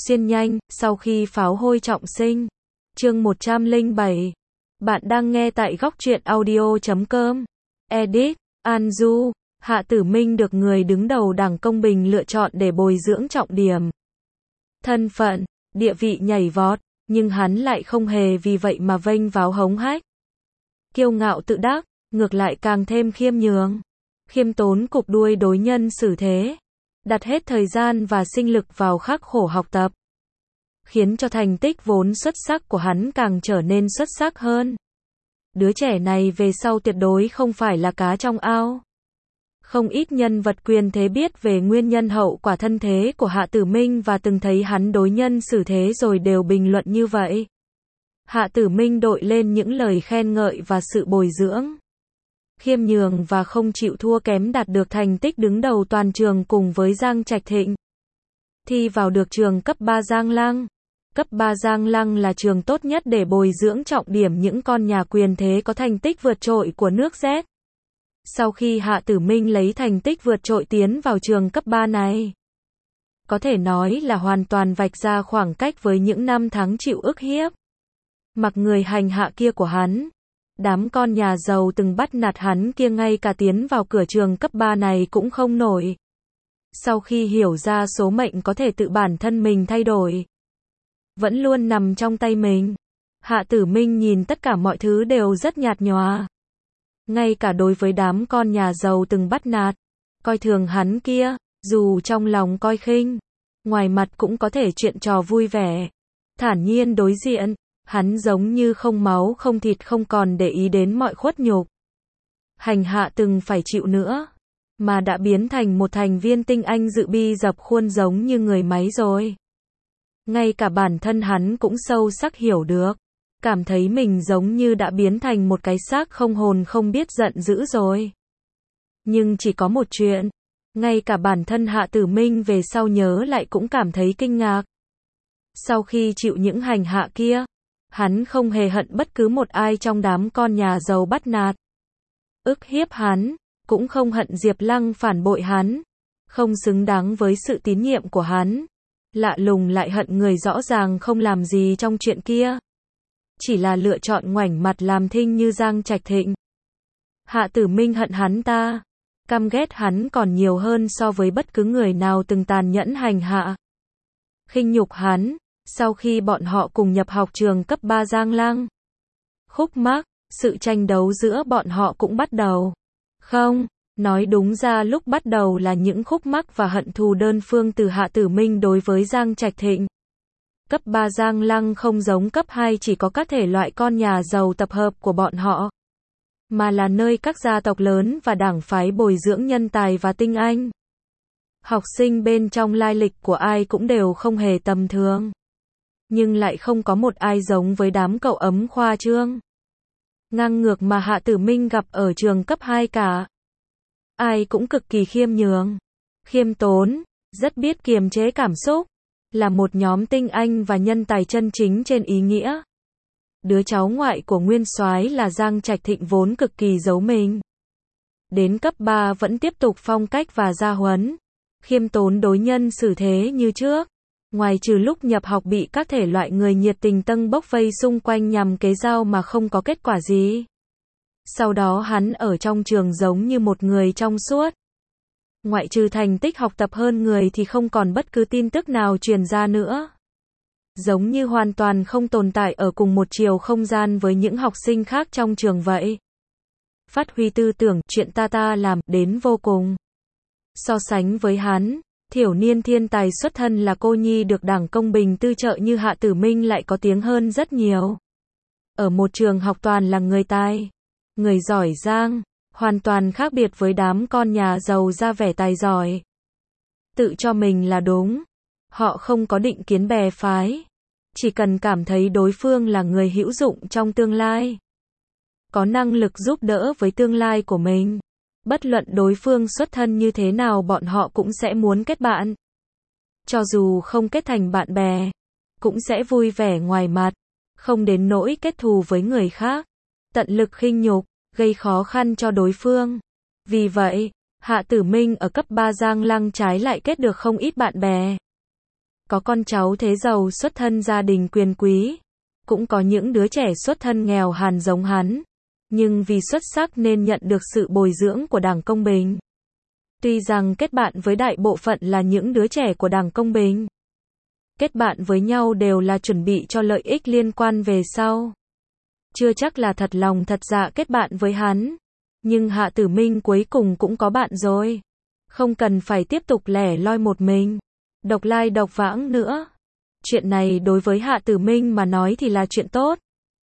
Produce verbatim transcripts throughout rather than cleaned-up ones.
Xuyên nhanh, sau khi pháo hôi trọng sinh. Chương một trăm lẻ bảy. Bạn đang nghe tại góc truyện audio chấm com. Edit, An Du. Hạ Tử Minh được người đứng đầu Đảng Công Bình lựa chọn để bồi dưỡng trọng điểm. Thân phận, địa vị nhảy vọt, nhưng hắn lại không hề vì vậy mà vênh váo hống hách. Kiêu ngạo tự đắc, ngược lại càng thêm khiêm nhường. Khiêm tốn cục đuôi đối nhân xử thế. Đặt hết thời gian và sinh lực vào khắc khổ học tập. Khiến cho thành tích vốn xuất sắc của hắn càng trở nên xuất sắc hơn. Đứa trẻ này về sau tuyệt đối không phải là cá trong ao. Không ít nhân vật quyền thế biết về nguyên nhân hậu quả thân thế của Hạ Tử Minh và từng thấy hắn đối nhân xử thế rồi đều bình luận như vậy. Hạ Tử Minh đội lên những lời khen ngợi và sự bồi dưỡng. Khiêm nhường và không chịu thua kém đạt được thành tích đứng đầu toàn trường cùng với Giang Trạch Thịnh. Thi vào được trường cấp ba Giang Lăng. Cấp ba Giang Lăng là trường tốt nhất để bồi dưỡng trọng điểm những con nhà quyền thế có thành tích vượt trội của nước Z. Sau khi Hạ Tử Minh lấy thành tích vượt trội tiến vào trường cấp ba này, có thể nói là hoàn toàn vạch ra khoảng cách với những năm tháng chịu ức hiếp. Mặc người hành hạ kia của hắn, đám con nhà giàu từng bắt nạt hắn kia ngay cả tiến vào cửa trường cấp ba này cũng không nổi. Sau khi hiểu ra số mệnh có thể tự bản thân mình thay đổi, vẫn luôn nằm trong tay mình, Hạ Tử Minh nhìn tất cả mọi thứ đều rất nhạt nhòa. Ngay cả đối với đám con nhà giàu từng bắt nạt, coi thường hắn kia, dù trong lòng coi khinh, ngoài mặt cũng có thể chuyện trò vui vẻ, thản nhiên đối diện, hắn giống như không máu không thịt không còn để ý đến mọi khuất nhục. Hành hạ từng phải chịu nữa, mà đã biến thành một thành viên tinh anh dự bi dập khuôn giống như người máy rồi. Ngay cả bản thân hắn cũng sâu sắc hiểu được. Cảm thấy mình giống như đã biến thành một cái xác không hồn không biết giận dữ rồi. Nhưng chỉ có một chuyện, ngay cả bản thân Hạ Tử Minh về sau nhớ lại cũng cảm thấy kinh ngạc. Sau khi chịu những hành hạ kia, hắn không hề hận bất cứ một ai trong đám con nhà giàu bắt nạt, ức hiếp hắn, cũng không hận Diệp Lăng phản bội hắn, không xứng đáng với sự tín nhiệm của hắn. Lạ lùng lại hận người rõ ràng không làm gì trong chuyện kia. Chỉ là lựa chọn ngoảnh mặt làm thinh như Giang Trạch Thịnh. Hạ Tử Minh hận hắn ta, căm ghét hắn còn nhiều hơn so với bất cứ người nào từng tàn nhẫn hành hạ, khinh nhục hắn. Sau khi bọn họ cùng nhập học trường cấp ba Giang Lăng, khúc mắc, sự tranh đấu giữa bọn họ cũng bắt đầu. Không, nói đúng ra lúc bắt đầu là những khúc mắc và hận thù đơn phương từ Hạ Tử Minh đối với Giang Trạch Thịnh. Cấp ba Giang Lăng không giống cấp hai chỉ có các thể loại con nhà giàu tập hợp của bọn họ, mà là nơi các gia tộc lớn và đảng phái bồi dưỡng nhân tài và tinh anh. Học sinh bên trong lai lịch của ai cũng đều không hề tầm thường. Nhưng lại không có một ai giống với đám cậu ấm khoa trương, ngang ngược mà Hạ Tử Minh gặp ở trường cấp hai cả. Ai cũng cực kỳ khiêm nhường, khiêm tốn, rất biết kiềm chế cảm xúc. Là một nhóm tinh anh và nhân tài chân chính trên ý nghĩa. Đứa cháu ngoại của nguyên soái là Giang Trạch Thịnh vốn cực kỳ giấu mình. Đến cấp ba vẫn tiếp tục phong cách và gia huấn, khiêm tốn đối nhân xử thế như trước. Ngoài trừ lúc nhập học bị các thể loại người nhiệt tình tâng bốc vây xung quanh nhằm kế giao mà không có kết quả gì. Sau đó hắn ở trong trường giống như một người trong suốt. Ngoại trừ thành tích học tập hơn người thì không còn bất cứ tin tức nào truyền ra nữa. Giống như hoàn toàn không tồn tại ở cùng một chiều không gian với những học sinh khác trong trường vậy. Phát huy tư tưởng, chuyện ta ta làm, đến vô cùng. So sánh với hắn, thiểu niên thiên tài xuất thân là cô nhi được Đảng Công Bình tư trợ như Hạ Tử Minh lại có tiếng hơn rất nhiều. Ở một trường học toàn là người tài, người giỏi giang. Hoàn toàn khác biệt với đám con nhà giàu ra vẻ tài giỏi, tự cho mình là đúng. Họ không có định kiến bè phái, chỉ cần cảm thấy đối phương là người hữu dụng trong tương lai, có năng lực giúp đỡ với tương lai của mình. Bất luận đối phương xuất thân như thế nào bọn họ cũng sẽ muốn kết bạn. Cho dù không kết thành bạn bè, cũng sẽ vui vẻ ngoài mặt, không đến nỗi kết thù với người khác, tận lực khinh nhục, gây khó khăn cho đối phương. Vì vậy, Hạ Tử Minh ở cấp ba Giang Lăng trái lại kết được không ít bạn bè. Có con cháu thế giàu xuất thân gia đình quyền quý, cũng có những đứa trẻ xuất thân nghèo hàn giống hắn, nhưng vì xuất sắc nên nhận được sự bồi dưỡng của Đảng Công Bình. Tuy rằng kết bạn với đại bộ phận là những đứa trẻ của Đảng Công Bình, kết bạn với nhau đều là chuẩn bị cho lợi ích liên quan về sau. Chưa chắc là thật lòng thật dạ kết bạn với hắn, nhưng Hạ Tử Minh cuối cùng cũng có bạn rồi. Không cần phải tiếp tục lẻ loi một mình, độc lai độc vãng nữa. Chuyện này đối với Hạ Tử Minh mà nói thì là chuyện tốt.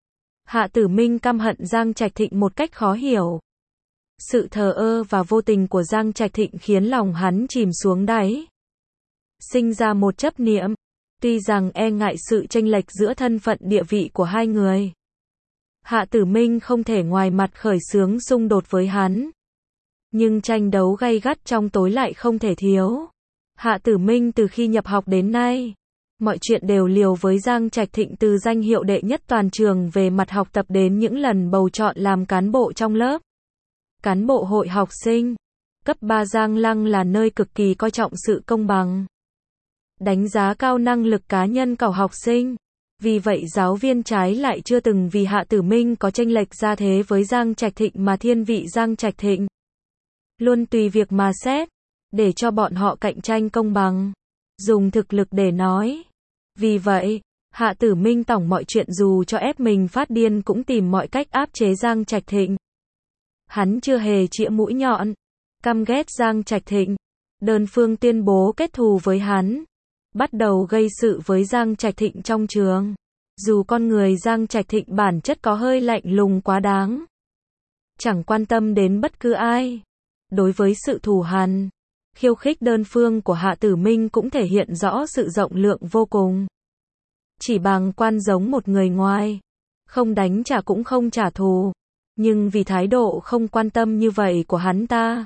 Hạ Tử Minh căm hận Giang Trạch Thịnh một cách khó hiểu. Sự thờ ơ và vô tình của Giang Trạch Thịnh khiến lòng hắn chìm xuống đáy. Sinh ra một chấp niệm, tuy rằng e ngại sự chênh lệch giữa thân phận địa vị của hai người. Hạ Tử Minh không thể ngoài mặt khởi xướng xung đột với hắn. Nhưng tranh đấu gay gắt trong tối lại không thể thiếu. Hạ Tử Minh từ khi nhập học đến nay, mọi chuyện đều liều với Giang Trạch Thịnh, từ danh hiệu đệ nhất toàn trường về mặt học tập đến những lần bầu chọn làm cán bộ trong lớp. Cán bộ hội học sinh cấp ba Giang Lăng là nơi cực kỳ coi trọng sự công bằng, đánh giá cao năng lực cá nhân của học sinh. Vì vậy giáo viên trái lại chưa từng vì Hạ Tử Minh có chênh lệch gia thế với Giang Trạch Thịnh mà thiên vị Giang Trạch Thịnh. Luôn tùy việc mà xét, để cho bọn họ cạnh tranh công bằng, dùng thực lực để nói. Vì vậy, Hạ Tử Minh tổng mọi chuyện dù cho ép mình phát điên cũng tìm mọi cách áp chế Giang Trạch Thịnh. Hắn chưa hề chĩa mũi nhọn, căm ghét Giang Trạch Thịnh, đơn phương tuyên bố kết thù với hắn, bắt đầu gây sự với Giang Trạch Thịnh trong trường. Dù con người Giang Trạch Thịnh bản chất có hơi lạnh lùng quá đáng, chẳng quan tâm đến bất cứ ai. Đối với sự thù hằn, khiêu khích đơn phương của Hạ Tử Minh cũng thể hiện rõ sự rộng lượng vô cùng. Chỉ bằng quan giống một người ngoài, không đánh trả cũng không trả thù, nhưng vì thái độ không quan tâm như vậy của hắn ta,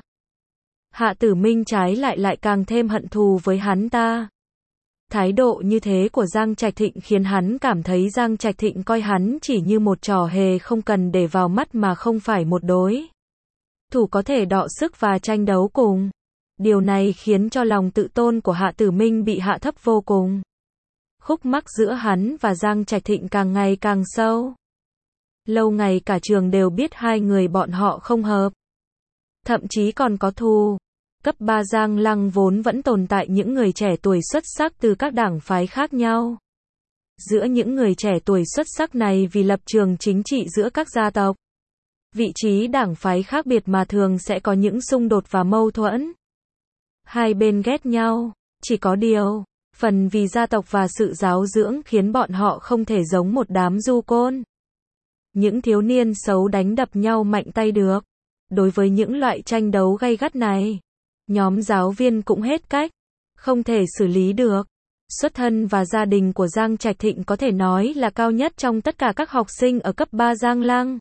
Hạ Tử Minh trái lại lại càng thêm hận thù với hắn ta. Thái độ như thế của Giang Trạch Thịnh khiến hắn cảm thấy Giang Trạch Thịnh coi hắn chỉ như một trò hề không cần để vào mắt mà không phải một đối thủ có thể đọ sức và tranh đấu cùng. Điều này khiến cho lòng tự tôn của Hạ Tử Minh bị hạ thấp vô cùng. Khúc mắc giữa hắn và Giang Trạch Thịnh càng ngày càng sâu. Lâu ngày cả trường đều biết hai người bọn họ không hợp, thậm chí còn có thù. Cấp ba Giang Lăng vốn vẫn tồn tại những người trẻ tuổi xuất sắc từ các đảng phái khác nhau. Giữa những người trẻ tuổi xuất sắc này vì lập trường chính trị giữa các gia tộc, vị trí đảng phái khác biệt mà thường sẽ có những xung đột và mâu thuẫn. Hai bên ghét nhau, chỉ có điều, phần vì gia tộc và sự giáo dưỡng khiến bọn họ không thể giống một đám du côn. Những thiếu niên xấu đánh đập nhau mạnh tay được. Đối với những loại tranh đấu gay gắt này, nhóm giáo viên cũng hết cách, không thể xử lý được. Xuất thân và gia đình của Giang Trạch Thịnh có thể nói là cao nhất trong tất cả các học sinh ở cấp ba Giang Lăng.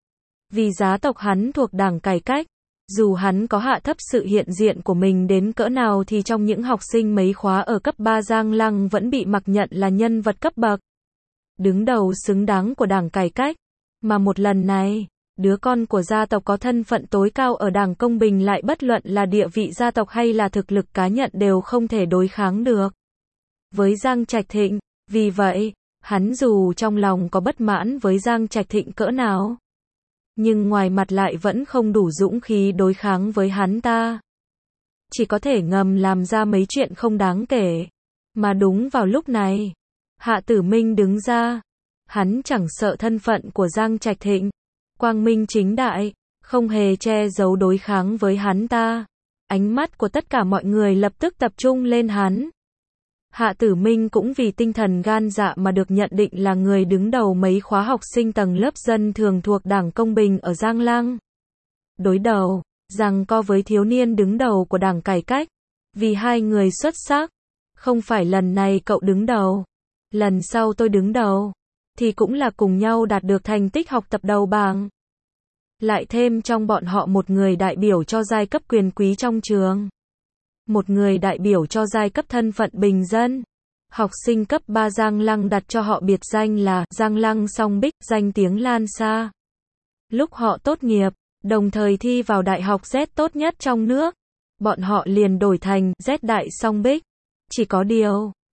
Vì gia tộc hắn thuộc đảng cải cách, dù hắn có hạ thấp sự hiện diện của mình đến cỡ nào thì trong những học sinh mấy khóa ở cấp ba Giang Lăng vẫn bị mặc nhận là nhân vật cấp bậc đứng đầu xứng đáng của đảng cải cách. Mà một lần này, đứa con của gia tộc có thân phận tối cao ở Đảng Công Bình lại bất luận là địa vị gia tộc hay là thực lực cá nhân đều không thể đối kháng được với Giang Trạch Thịnh. Vì vậy, hắn dù trong lòng có bất mãn với Giang Trạch Thịnh cỡ nào, nhưng ngoài mặt lại vẫn không đủ dũng khí đối kháng với hắn ta. Chỉ có thể ngầm làm ra mấy chuyện không đáng kể. Mà đúng vào lúc này, Hạ Tử Minh đứng ra. Hắn chẳng sợ thân phận của Giang Trạch Thịnh, quang minh chính đại, không hề che giấu đối kháng với hắn ta. Ánh mắt của tất cả mọi người lập tức tập trung lên hắn. Hạ Tử Minh cũng vì tinh thần gan dạ mà được nhận định là người đứng đầu mấy khóa học sinh tầng lớp dân thường thuộc Đảng Công Bình ở Giang Lăng. Đối đầu, giằng co với thiếu niên đứng đầu của đảng cải cách. Vì hai người xuất sắc, không phải lần này cậu đứng đầu, lần sau tôi đứng đầu, thì cũng là cùng nhau đạt được thành tích học tập đầu bảng. Lại thêm trong bọn họ một người đại biểu cho giai cấp quyền quý trong trường, một người đại biểu cho giai cấp thân phận bình dân. Học sinh cấp ba Giang Lăng đặt cho họ biệt danh là Giang Lăng Song Bích, danh tiếng lan xa. Lúc họ tốt nghiệp, đồng thời thi vào đại học Z tốt nhất trong nước, bọn họ liền đổi thành Z Đại Song Bích. Chỉ có điều,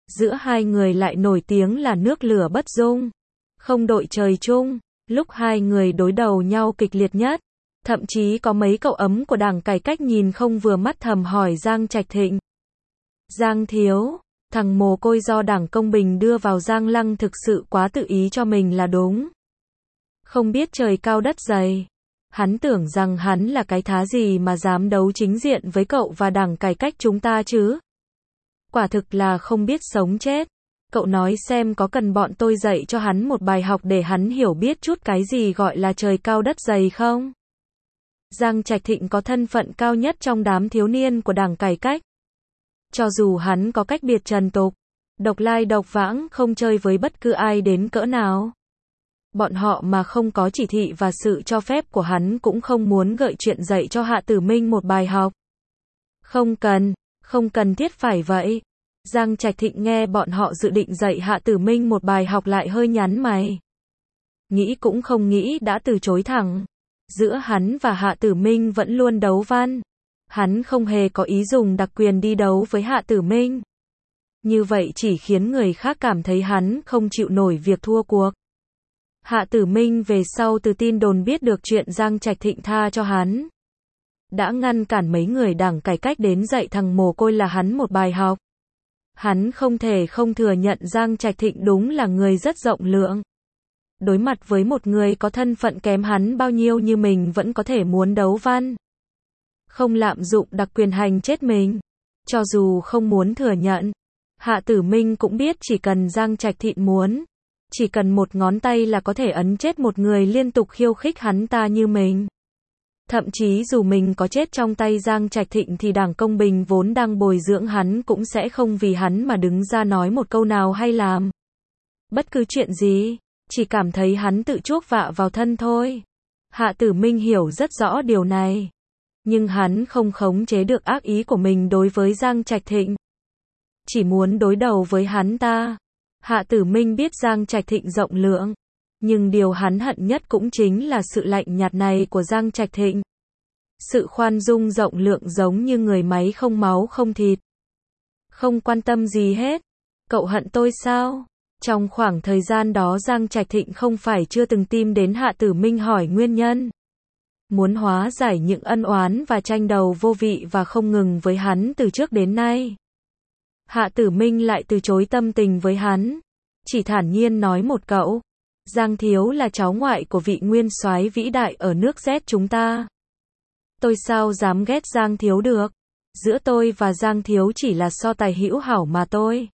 Giữa hai người lại nổi tiếng là nước lửa bất dung, không đội trời chung. Lúc hai người đối đầu nhau kịch liệt nhất, thậm chí có mấy cậu ấm của Đảng Cải Cách nhìn không vừa mắt thầm hỏi Giang Trạch Thịnh. Giang thiếu, thằng mồ côi do Đảng Công Bình đưa vào Giang Lăng thực sự quá tự ý cho mình là đúng. Không biết trời cao đất dày. Hắn tưởng rằng hắn là cái thá gì mà dám đấu chính diện với cậu và Đảng Cải Cách chúng ta chứ. Quả thực là không biết sống chết. Cậu nói xem có cần bọn tôi dạy cho hắn một bài học để hắn hiểu biết chút cái gì gọi là trời cao đất dày không? Giang Trạch Thịnh có thân phận cao nhất trong đám thiếu niên của Đảng Cải Cách. Cho dù hắn có cách biệt trần tục, độc lai độc vãng không chơi với bất cứ ai đến cỡ nào. Bọn họ mà không có chỉ thị và sự cho phép của hắn cũng không muốn gợi chuyện dạy cho Hạ Tử Minh một bài học. Không cần, không cần thiết phải vậy. Giang Trạch Thịnh nghe bọn họ dự định dạy Hạ Tử Minh một bài học lại hơi nhắn mày. Nghĩ cũng không nghĩ đã từ chối thẳng. Giữa hắn và Hạ Tử Minh vẫn luôn đấu văn. Hắn không hề có ý dùng đặc quyền đi đấu với Hạ Tử Minh. Như vậy chỉ khiến người khác cảm thấy hắn không chịu nổi việc thua cuộc. Hạ Tử Minh về sau từ tin đồn biết được chuyện Giang Trạch Thịnh tha cho hắn. Đã ngăn cản mấy người Đảng Cải Cách đến dạy thằng mồ côi là hắn một bài học. Hắn không thể không thừa nhận Giang Trạch Thịnh đúng là người rất rộng lượng. Đối mặt với một người có thân phận kém hắn bao nhiêu như mình vẫn có thể muốn đấu văn. Không lạm dụng đặc quyền hành chết mình. Cho dù không muốn thừa nhận, Hạ Tử Minh cũng biết chỉ cần Giang Trạch Thịnh muốn, chỉ cần một ngón tay là có thể ấn chết một người liên tục khiêu khích hắn ta như mình. Thậm chí dù mình có chết trong tay Giang Trạch Thịnh thì Đảng Công Bình vốn đang bồi dưỡng hắn cũng sẽ không vì hắn mà đứng ra nói một câu nào hay làm bất cứ chuyện gì, chỉ cảm thấy hắn tự chuốc vạ vào thân thôi. Hạ Tử Minh hiểu rất rõ điều này, nhưng hắn không khống chế được ác ý của mình đối với Giang Trạch Thịnh. Chỉ muốn đối đầu với hắn ta. Hạ Tử Minh biết Giang Trạch Thịnh rộng lượng, nhưng điều hắn hận nhất cũng chính là sự lạnh nhạt này của Giang Trạch Thịnh. Sự khoan dung rộng lượng giống như người máy không máu không thịt. Không quan tâm gì hết. Cậu hận tôi sao? Trong khoảng thời gian đó Giang Trạch Thịnh không phải chưa từng tìm đến Hạ Tử Minh hỏi nguyên nhân. Muốn hóa giải những ân oán và tranh đầu vô vị và không ngừng với hắn từ trước đến nay. Hạ Tử Minh lại từ chối tâm tình với hắn. Chỉ thản nhiên nói một câu. Giang thiếu là cháu ngoại của vị nguyên soái vĩ đại ở nước Z chúng ta. Tôi sao dám ghét Giang thiếu được. Giữa tôi và Giang thiếu chỉ là so tài hữu hảo mà tôi.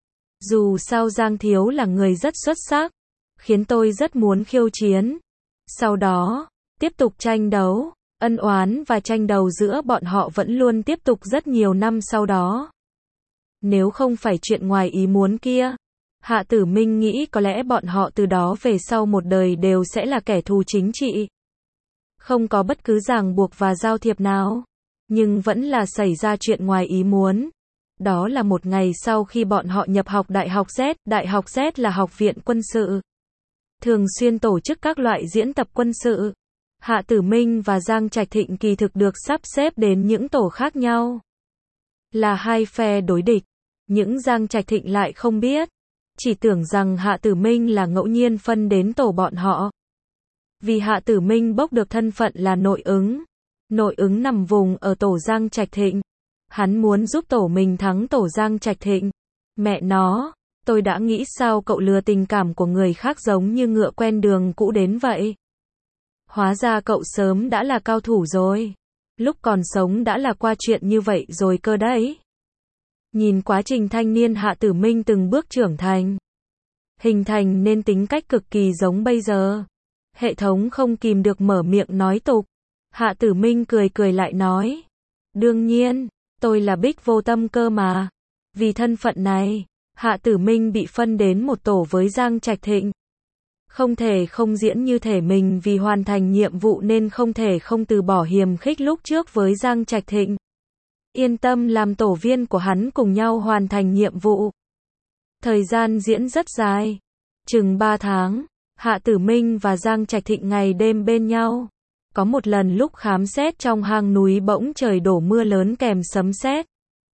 Dù sao Giang thiếu là người rất xuất sắc, khiến tôi rất muốn khiêu chiến. Sau đó, tiếp tục tranh đấu, ân oán và tranh đấu giữa bọn họ vẫn luôn tiếp tục rất nhiều năm sau đó. Nếu không phải chuyện ngoài ý muốn kia, Hạ Tử Minh nghĩ có lẽ bọn họ từ đó về sau một đời đều sẽ là kẻ thù chính trị. Không có bất cứ ràng buộc và giao thiệp nào, nhưng vẫn là xảy ra chuyện ngoài ý muốn. Đó là một ngày sau khi bọn họ nhập học Đại học Z, Đại học Z là học viện quân sự. Thường xuyên tổ chức các loại diễn tập quân sự. Hạ Tử Minh và Giang Trạch Thịnh kỳ thực được sắp xếp đến những tổ khác nhau. Là hai phe đối địch. Những Giang Trạch Thịnh lại không biết. Chỉ tưởng rằng Hạ Tử Minh là ngẫu nhiên phân đến tổ bọn họ. Vì Hạ Tử Minh bốc được thân phận là nội ứng. Nội ứng nằm vùng ở tổ Giang Trạch Thịnh. Hắn muốn giúp tổ mình thắng tổ Giang Trạch Thịnh. Mẹ nó, tôi đã nghĩ sao cậu lừa tình cảm của người khác giống như ngựa quen đường cũ đến vậy. Hóa ra cậu sớm đã là cao thủ rồi. Lúc còn sống đã là qua chuyện như vậy rồi cơ đấy. Nhìn quá trình thanh niên Hạ Tử Minh từng bước trưởng thành, hình thành nên tính cách cực kỳ giống bây giờ. Hệ thống không kìm được mở miệng nói tục. Hạ Tử Minh cười cười lại nói. Đương nhiên, tôi là Bích Vô Tâm cơ mà. Vì thân phận này, Hạ Tử Minh bị phân đến một tổ với Giang Trạch Thịnh. Không thể không diễn như thể mình vì hoàn thành nhiệm vụ nên không thể không từ bỏ hiềm khích lúc trước với Giang Trạch Thịnh. Yên tâm làm tổ viên của hắn cùng nhau hoàn thành nhiệm vụ. Thời gian diễn rất dài. Chừng ba tháng, Hạ Tử Minh và Giang Trạch Thịnh ngày đêm bên nhau. Có một lần lúc khám xét trong hang núi bỗng trời đổ mưa lớn kèm sấm sét.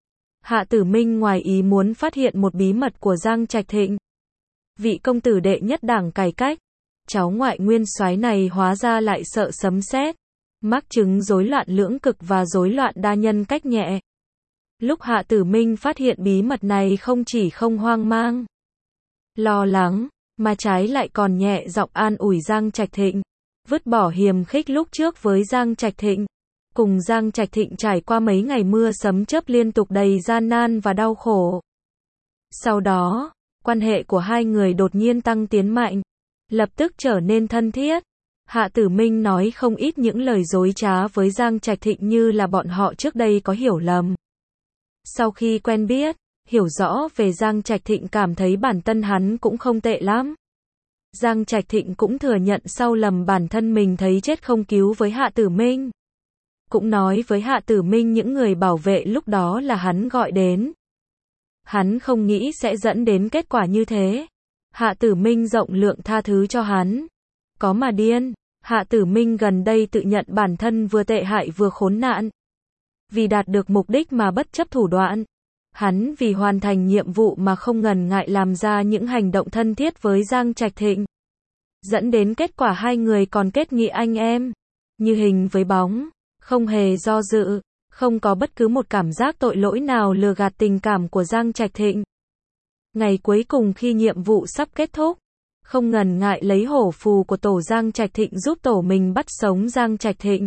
Hạ Tử Minh ngoài ý muốn phát hiện một bí mật của Giang Trạch Thịnh. Vị công tử đệ nhất đảng cải cách, cháu ngoại nguyên soái này hóa ra lại sợ sấm sét, mắc chứng rối loạn lưỡng cực và rối loạn đa nhân cách nhẹ. Lúc Hạ Tử Minh phát hiện bí mật này không chỉ không hoang mang, lo lắng, mà trái lại còn nhẹ giọng an ủi Giang Trạch Thịnh, vứt bỏ hiềm khích lúc trước với Giang Trạch Thịnh. Cùng Giang Trạch Thịnh trải qua mấy ngày mưa sấm chớp liên tục đầy gian nan và đau khổ. Sau đó, quan hệ của hai người đột nhiên tăng tiến mạnh, lập tức trở nên thân thiết. Hạ Tử Minh nói không ít những lời dối trá với Giang Trạch Thịnh như là bọn họ trước đây có hiểu lầm. Sau khi quen biết, hiểu rõ về Giang Trạch Thịnh cảm thấy bản thân hắn cũng không tệ lắm. Giang Trạch Thịnh cũng thừa nhận sau lầm bản thân mình thấy chết không cứu với Hạ Tử Minh. Cũng nói với Hạ Tử Minh những người bảo vệ lúc đó là hắn gọi đến. Hắn không nghĩ sẽ dẫn đến kết quả như thế. Hạ Tử Minh rộng lượng tha thứ cho hắn. Có mà điên, Hạ Tử Minh gần đây tự nhận bản thân vừa tệ hại vừa khốn nạn. Vì đạt được mục đích mà bất chấp thủ đoạn. Hắn vì hoàn thành nhiệm vụ mà không ngần ngại làm ra những hành động thân thiết với Giang Trạch Thịnh. Dẫn đến kết quả hai người còn kết nghĩa anh em. Như hình với bóng, không hề do dự, không có bất cứ một cảm giác tội lỗi nào lừa gạt tình cảm của Giang Trạch Thịnh. Ngày cuối cùng khi nhiệm vụ sắp kết thúc, không ngần ngại lấy hổ phù của tổ Giang Trạch Thịnh giúp tổ mình bắt sống Giang Trạch Thịnh.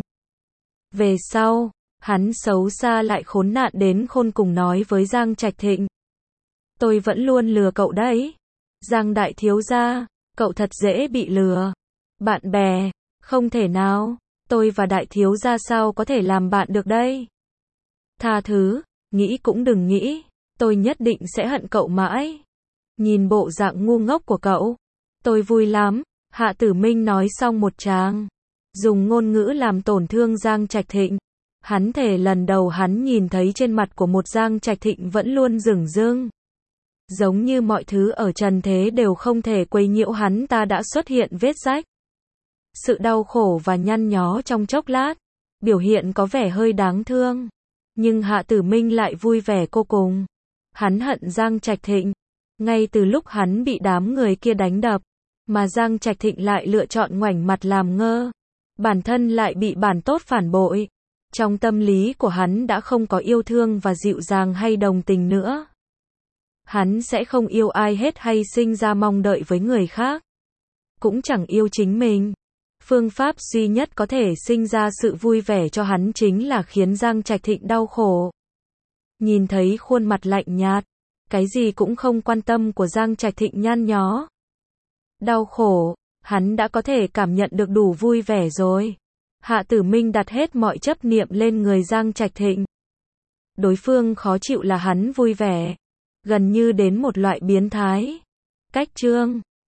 Về sau, hắn xấu xa lại khốn nạn đến khôn cùng nói với Giang Trạch Thịnh. Tôi vẫn luôn lừa cậu đấy. Giang đại thiếu gia, cậu thật dễ bị lừa. Bạn bè, không thể nào, tôi và đại thiếu gia sao có thể làm bạn được đây? Tha thứ, nghĩ cũng đừng nghĩ, tôi nhất định sẽ hận cậu mãi. Nhìn bộ dạng ngu ngốc của cậu, tôi vui lắm. Hạ Tử Minh nói xong một tràng, dùng ngôn ngữ làm tổn thương Giang Trạch Thịnh. Hắn thề lần đầu hắn nhìn thấy trên mặt của một Giang Trạch Thịnh vẫn luôn dửng dưng. Giống như mọi thứ ở trần thế đều không thể quấy nhiễu hắn ta đã xuất hiện vết rách. Sự đau khổ và nhăn nhó trong chốc lát, biểu hiện có vẻ hơi đáng thương. Nhưng Hạ Tử Minh lại vui vẻ vô cùng. Hắn hận Giang Trạch Thịnh. Ngay từ lúc hắn bị đám người kia đánh đập, mà Giang Trạch Thịnh lại lựa chọn ngoảnh mặt làm ngơ. Bản thân lại bị bản tốt phản bội. Trong tâm lý của hắn đã không có yêu thương và dịu dàng hay đồng tình nữa. Hắn sẽ không yêu ai hết hay sinh ra mong đợi với người khác. Cũng chẳng yêu chính mình. Phương pháp duy nhất có thể sinh ra sự vui vẻ cho hắn chính là khiến Giang Trạch Thịnh đau khổ. Nhìn thấy khuôn mặt lạnh nhạt, cái gì cũng không quan tâm của Giang Trạch Thịnh nhăn nhó, đau khổ, hắn đã có thể cảm nhận được đủ vui vẻ rồi. Hạ Tử Minh đặt hết mọi chấp niệm lên người Giang Trạch Thịnh. Đối phương khó chịu là hắn vui vẻ, gần như đến một loại biến thái. Cách chương